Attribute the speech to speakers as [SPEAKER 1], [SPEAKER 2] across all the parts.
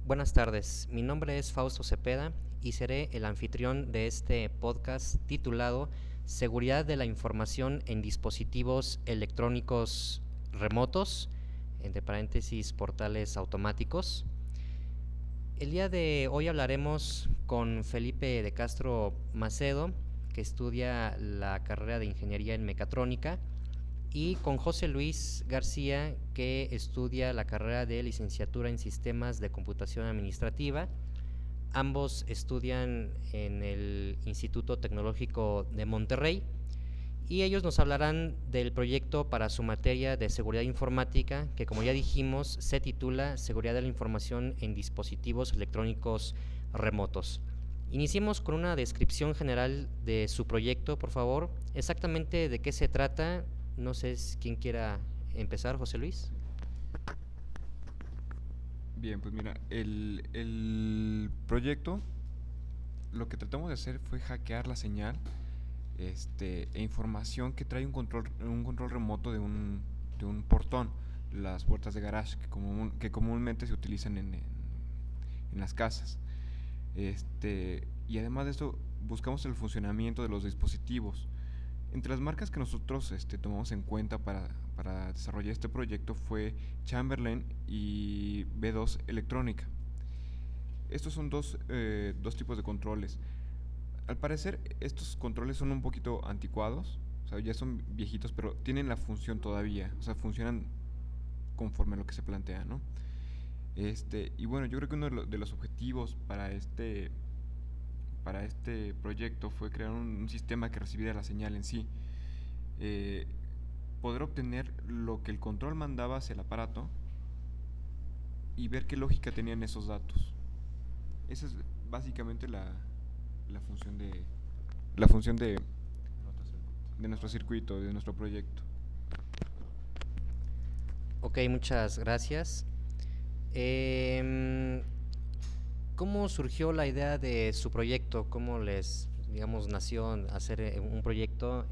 [SPEAKER 1] Buenas tardes, mi nombre es Fausto Cepeda y seré el anfitrión de este podcast titulado Seguridad de la información en dispositivos electrónicos remotos, entre paréntesis portales automáticos. El día de hoy hablaremos con Felipe de Castro Macedo, que estudia la carrera de Ingeniería en Mecatrónica, y con José Luis García, que estudia la carrera de Licenciatura en Sistemas de Computación Administrativa. Ambos estudian en el Instituto Tecnológico de Monterrey y ellos nos hablarán del proyecto para su materia de seguridad informática, que como ya dijimos se titula Seguridad de la información en dispositivos electrónicos remotos. Iniciemos con una descripción general de su proyecto, por favor. Exactamente de qué se trata. No sé quién quiera empezar, José Luis.
[SPEAKER 2] Bien, pues mira, el proyecto, lo que tratamos de hacer fue hackear la señal e información que trae un control remoto de un portón, las puertas de garage que comúnmente se utilizan en las casas. Y además de esto, buscamos el funcionamiento de los dispositivos. Entre las marcas que nosotros tomamos en cuenta para desarrollar este proyecto fue Chamberlain y B2 Electrónica. Estos son dos tipos de controles. Al parecer, estos controles son un poquito anticuados, o sea, ya son viejitos, pero tienen la función todavía, o sea, funcionan conforme a lo que se plantea, ¿no? Y bueno, yo creo que uno de los objetivos para este proyecto fue crear un sistema que recibiera la señal en sí. Eh, Poder obtener lo que el control mandaba hacia el aparato y ver qué lógica tenían esos datos. Esa es básicamente la función de nuestro circuito, de nuestro proyecto.
[SPEAKER 1] Ok, muchas gracias. Eh, ¿Cómo surgió la idea de su proyecto? ¿Cómo les, digamos, nació hacer un proyecto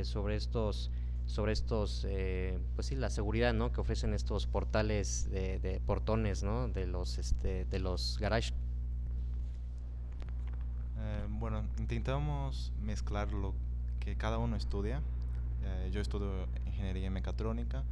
[SPEAKER 1] sobre estos, pues sí, la seguridad, ¿no? Que ofrecen estos portales de portones, ¿no? De los garage.
[SPEAKER 3] Bueno, intentamos mezclar lo que cada uno estudia. Yo estudio ingeniería mecatrónica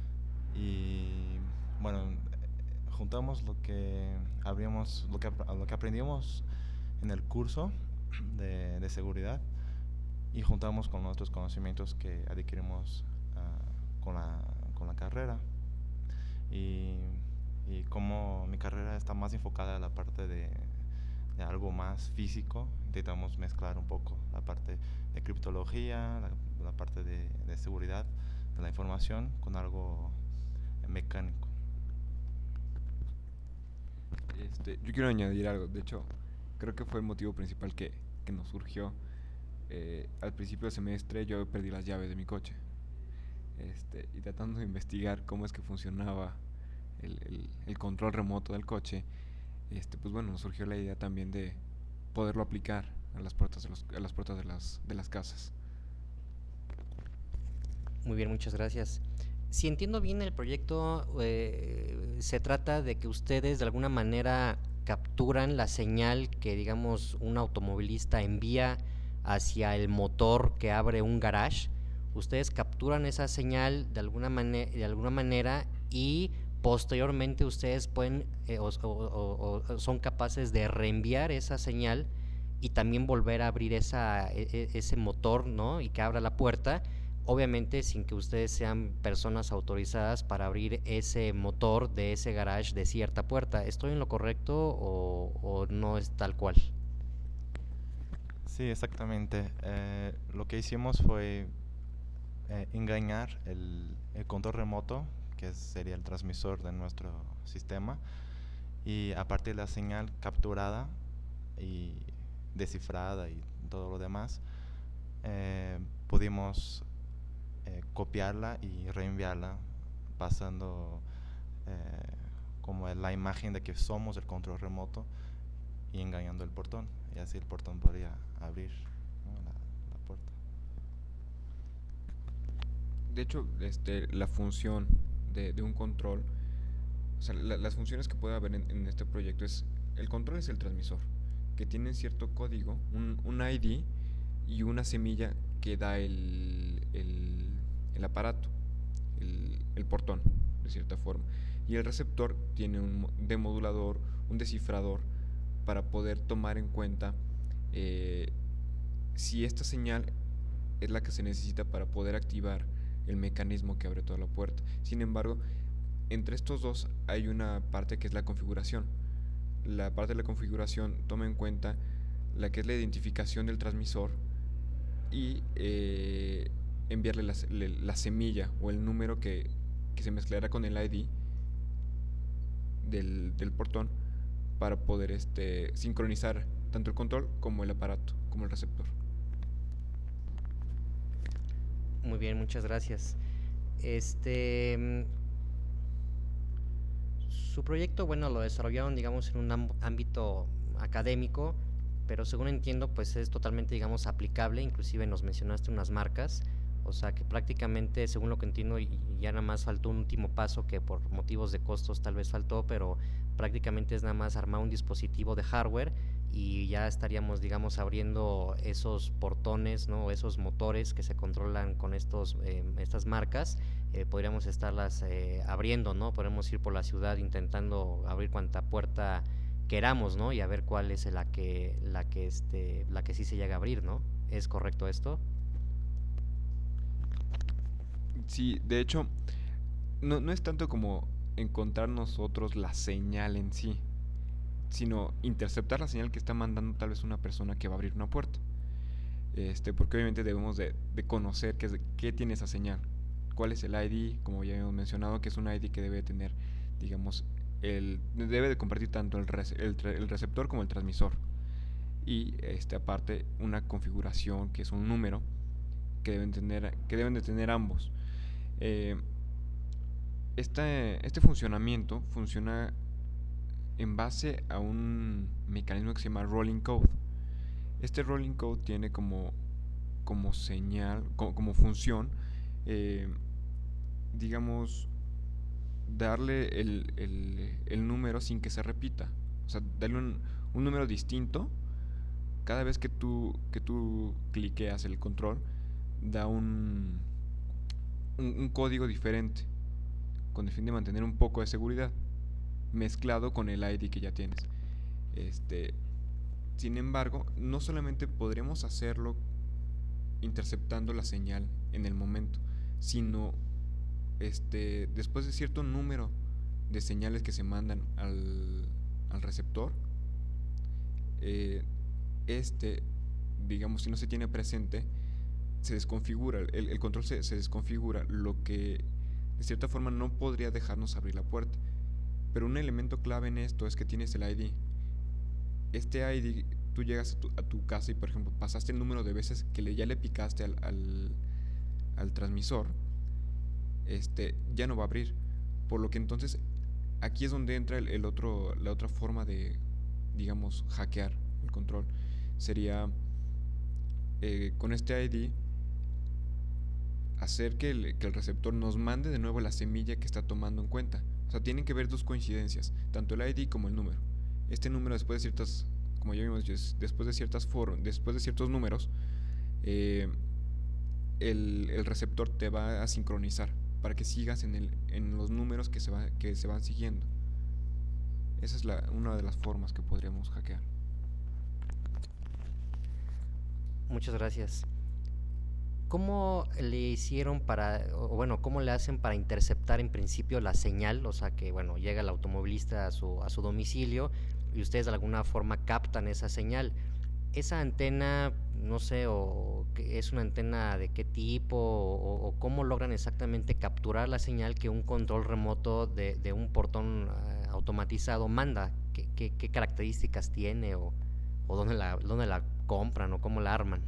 [SPEAKER 3] y bueno, juntamos lo que aprendimos en el curso de seguridad y juntamos con otros conocimientos que adquirimos con la carrera. Y, y como mi carrera está más enfocada a la parte de algo más físico, intentamos mezclar un poco la parte de criptología, la parte de seguridad de la información con algo mecánico.
[SPEAKER 2] Yo quiero añadir algo. De hecho, creo que fue el motivo principal que nos surgió. Al principio del semestre yo perdí las llaves de mi coche. Y tratando de investigar cómo es que funcionaba el control remoto del coche, pues bueno, nos surgió la idea también de poderlo aplicar a las puertas de las casas.
[SPEAKER 1] Muy bien, muchas gracias. Si entiendo bien el proyecto, se trata de que ustedes de alguna manera capturan la señal que, digamos, un automovilista envía hacia el motor que abre un garage. Ustedes capturan esa señal de alguna manera y posteriormente ustedes pueden o son capaces de reenviar esa señal y también volver a abrir ese motor, ¿no? Y que abra la puerta, obviamente sin que ustedes sean personas autorizadas para abrir ese motor de ese garage de cierta puerta. ¿Estoy en lo correcto o no es tal cual?
[SPEAKER 3] Sí, exactamente. Lo que hicimos fue engañar el control remoto, que sería el transmisor de nuestro sistema, y a partir de la señal capturada y descifrada y todo lo demás, pudimos copiarla y reenviarla pasando eh, como la imagen de que somos el control remoto y engañando el portón, y así el portón podría abrir, ¿no? la puerta.
[SPEAKER 2] De hecho, la función de un control O sea, las funciones que puede haber en este proyecto es, el control es el transmisor, que tiene cierto código, un ID y una semilla que da el aparato, el portón, de cierta forma. Y el receptor tiene un demodulador, un descifrador, para poder tomar en cuenta si esta señal es la que se necesita para poder activar el mecanismo que abre toda la puerta. Sin embargo, entre estos dos hay una parte que es la configuración. La parte de la configuración toma en cuenta la que es la identificación del transmisor y enviarle la semilla o el número que se mezclará con el ID del portón para poder sincronizar tanto el control como el aparato, como el receptor.
[SPEAKER 1] Muy bien, muchas gracias. Su proyecto, bueno, lo desarrollaron, digamos, en un ámbito académico, pero según entiendo, pues es totalmente, digamos, aplicable. Inclusive nos mencionaste unas marcas, o sea que prácticamente, según lo que entiendo, y ya nada más faltó un último paso que por motivos de costos tal vez faltó, pero prácticamente es nada más armar un dispositivo de hardware y ya estaríamos, digamos, abriendo esos portones, ¿no? Esos motores que se controlan con estas marcas. Podríamos estarlas abriendo, ¿no? Podemos ir por la ciudad intentando abrir cuanta puerta queramos, ¿no? Y a ver cuál es la que sí se llega a abrir, ¿no? ¿Es correcto esto?
[SPEAKER 2] Sí, de hecho, no es tanto como encontrar nosotros la señal en sí, sino interceptar la señal que está mandando tal vez una persona que va a abrir una puerta. Porque obviamente debemos de conocer qué tiene esa señal, cuál es el ID, como ya hemos mencionado, que es un ID que debe tener, digamos, debe de compartir tanto el receptor como el transmisor. Y aparte una configuración que es un número que deben de tener ambos. Este funcionamiento funciona en base a un mecanismo que se llama rolling code. Este rolling code tiene como señal, como función, digamos, darle el número sin que se repita. O sea, darle un número distinto cada vez que tú cliqueas el control, da un código diferente, con el fin de mantener un poco de seguridad, mezclado con el ID que ya tienes. Sin embargo, no solamente podremos hacerlo interceptando la señal en el momento, sino después de cierto número de señales que se mandan al receptor, digamos, si no se tiene presente, se desconfigura, el control se desconfigura, lo que de cierta forma no podría dejarnos abrir la puerta. Pero un elemento clave en esto es que tienes el ID. Este ID, tú llegas a tu casa y, por ejemplo, pasaste el número de veces que ya le picaste al transmisor, ya no va a abrir. Por lo que entonces aquí es donde entra la otra forma de, digamos, hackear el control. Sería con este ID hacer que el receptor nos mande de nuevo la semilla que está tomando en cuenta. O sea, tienen que ver dos coincidencias, tanto el ID como el número. Este número, después de ciertas, como ya vimos, después de ciertos números, el receptor te va a sincronizar para que sigas en los números que se van siguiendo. Esa es una de las formas que podríamos hackear.
[SPEAKER 1] Muchas gracias. ¿Cómo le hicieron cómo le hacen para interceptar en principio la señal? O sea que, bueno, llega el automovilista a su domicilio y ustedes de alguna forma captan esa señal. Esa antena, no sé, o es una antena de qué tipo, o cómo logran exactamente capturar la señal que un control remoto de un portón automatizado manda. ¿Qué características tiene o dónde la compran o cómo la arman?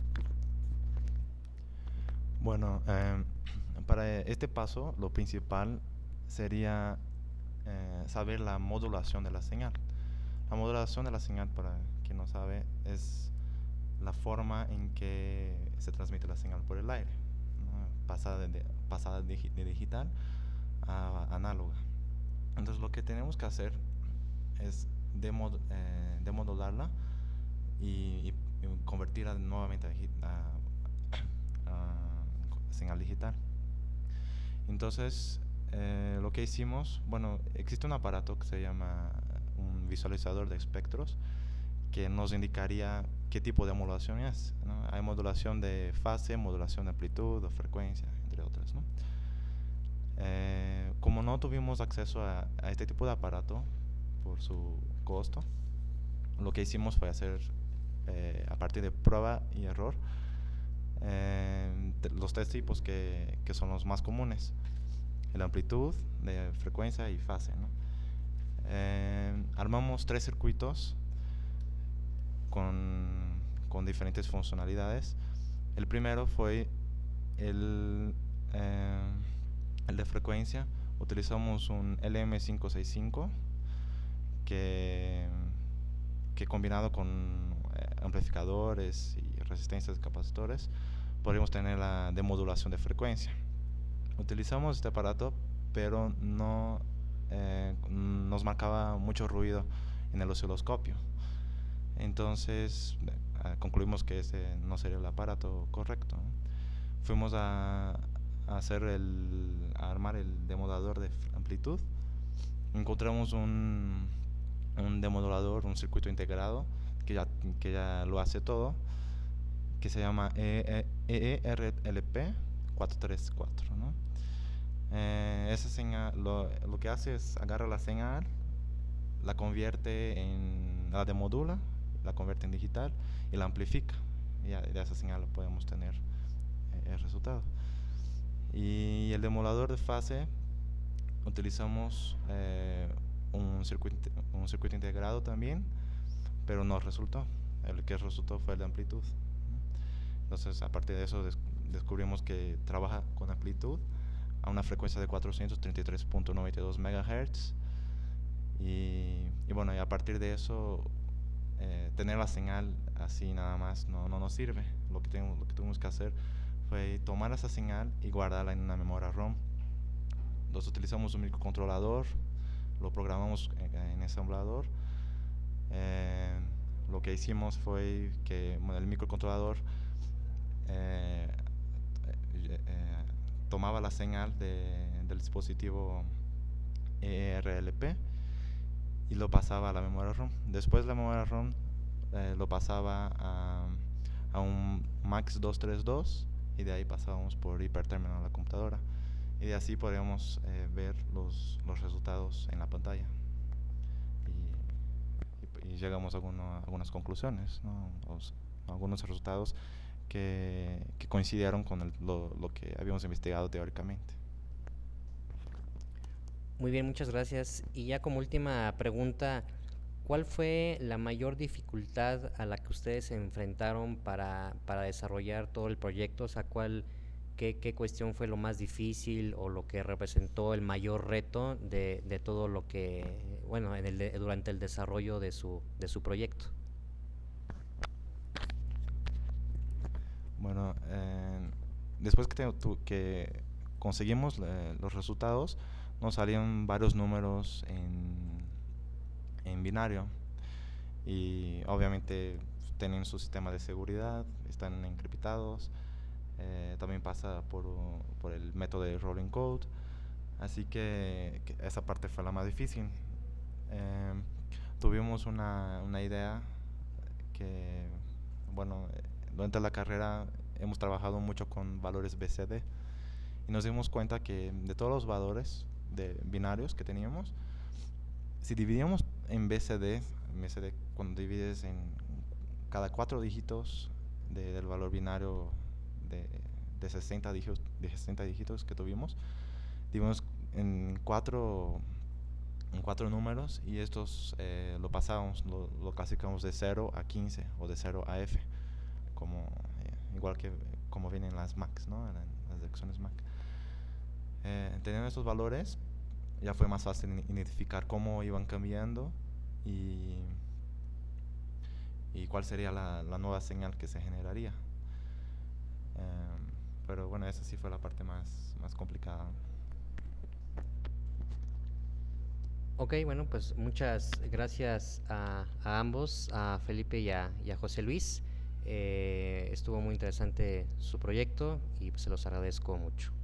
[SPEAKER 3] Bueno, para este paso lo principal sería saber la modulación de la señal. La modulación de la señal, para quien no sabe, es la forma en que se transmite la señal por el aire, ¿no? Pasada de digital a análoga. Entonces lo que tenemos que hacer es demodularla y convertirla nuevamente a señal digital. Entonces, lo que hicimos, bueno, existe un aparato que se llama un visualizador de espectros que nos indicaría qué tipo de modulación es, ¿no? Hay modulación de fase, modulación de amplitud o frecuencia, entre otras, ¿no? Como no tuvimos acceso a este tipo de aparato por su costo, lo que hicimos fue hacer, a partir de prueba y error, los tres tipos que son los más comunes: la amplitud, de frecuencia y fase, ¿no? Armamos 3 circuitos con diferentes funcionalidades. El primero fue el de frecuencia. Utilizamos un LM565 que combinado con amplificadores y resistencias de capacitores podríamos tener la demodulación de frecuencia. Utilizamos este aparato, pero no nos marcaba mucho ruido en el osciloscopio. Entonces concluimos que ese no sería el aparato correcto, ¿no? Fuimos a armar el demodulador de amplitud. Encontramos un demodulador, un circuito integrado que ya lo hace todo, que se llama EERLP 434, ¿no? Esa señal lo que hace es agarra la señal, la convierte la demodula, la convierte en digital y la amplifica. Y de esa señal podemos tener el resultado. Y el demodulador de fase, utilizamos un circuito integrado también, pero no resultó. El que resultó fue el de amplitud. Entonces, a partir de eso descubrimos que trabaja con amplitud a una frecuencia de 433.92 MHz. Y bueno, y a partir de eso, tener la señal así nada más no nos sirve. Lo que tuvimos que hacer fue tomar esa señal y guardarla en una memoria ROM. Entonces utilizamos un microcontrolador, lo programamos en ensamblador. Lo que hicimos fue que el microcontrolador tomaba la señal del dispositivo ERLP y lo pasaba a la memoria ROM. Después la memoria ROM lo pasaba a un MAX 232 y de ahí pasábamos por hipertérmino a la computadora. Y de así podíamos ver los resultados en la pantalla. Y llegamos a algunas conclusiones, ¿no? Algunos resultados que coincidieron con lo que habíamos investigado teóricamente.
[SPEAKER 1] Muy bien, muchas gracias. Y ya como última pregunta, ¿cuál fue la mayor dificultad a la que ustedes se enfrentaron para desarrollar todo el proyecto? O sea, qué cuestión fue lo más difícil o lo que representó el mayor reto de todo lo que, bueno, durante el desarrollo de su proyecto?
[SPEAKER 3] Bueno, después que conseguimos los resultados, nos salían varios números en binario y obviamente tienen su sistema de seguridad, están encriptados. También pasa por el método de rolling code, así que esa parte fue la más difícil. Tuvimos una idea que, bueno, durante la carrera hemos trabajado mucho con valores BCD y nos dimos cuenta que de todos los valores de binarios que teníamos, si dividíamos en BCD, cuando divides en cada 4 dígitos del valor binario de 60 dígitos que tuvimos, dividimos en 4 números y estos lo pasábamos, lo clasificamos de 0 a 15 o de 0 a F, igual que como vienen las Macs, ¿no? Las direcciones Mac. Teniendo estos valores, ya fue más fácil identificar cómo iban cambiando y cuál sería la nueva señal que se generaría. Pero bueno, esa sí fue la parte más complicada.
[SPEAKER 1] Ok, bueno, pues muchas gracias a ambos, a Felipe y a José Luis. Estuvo muy interesante su proyecto y pues, se los agradezco mucho.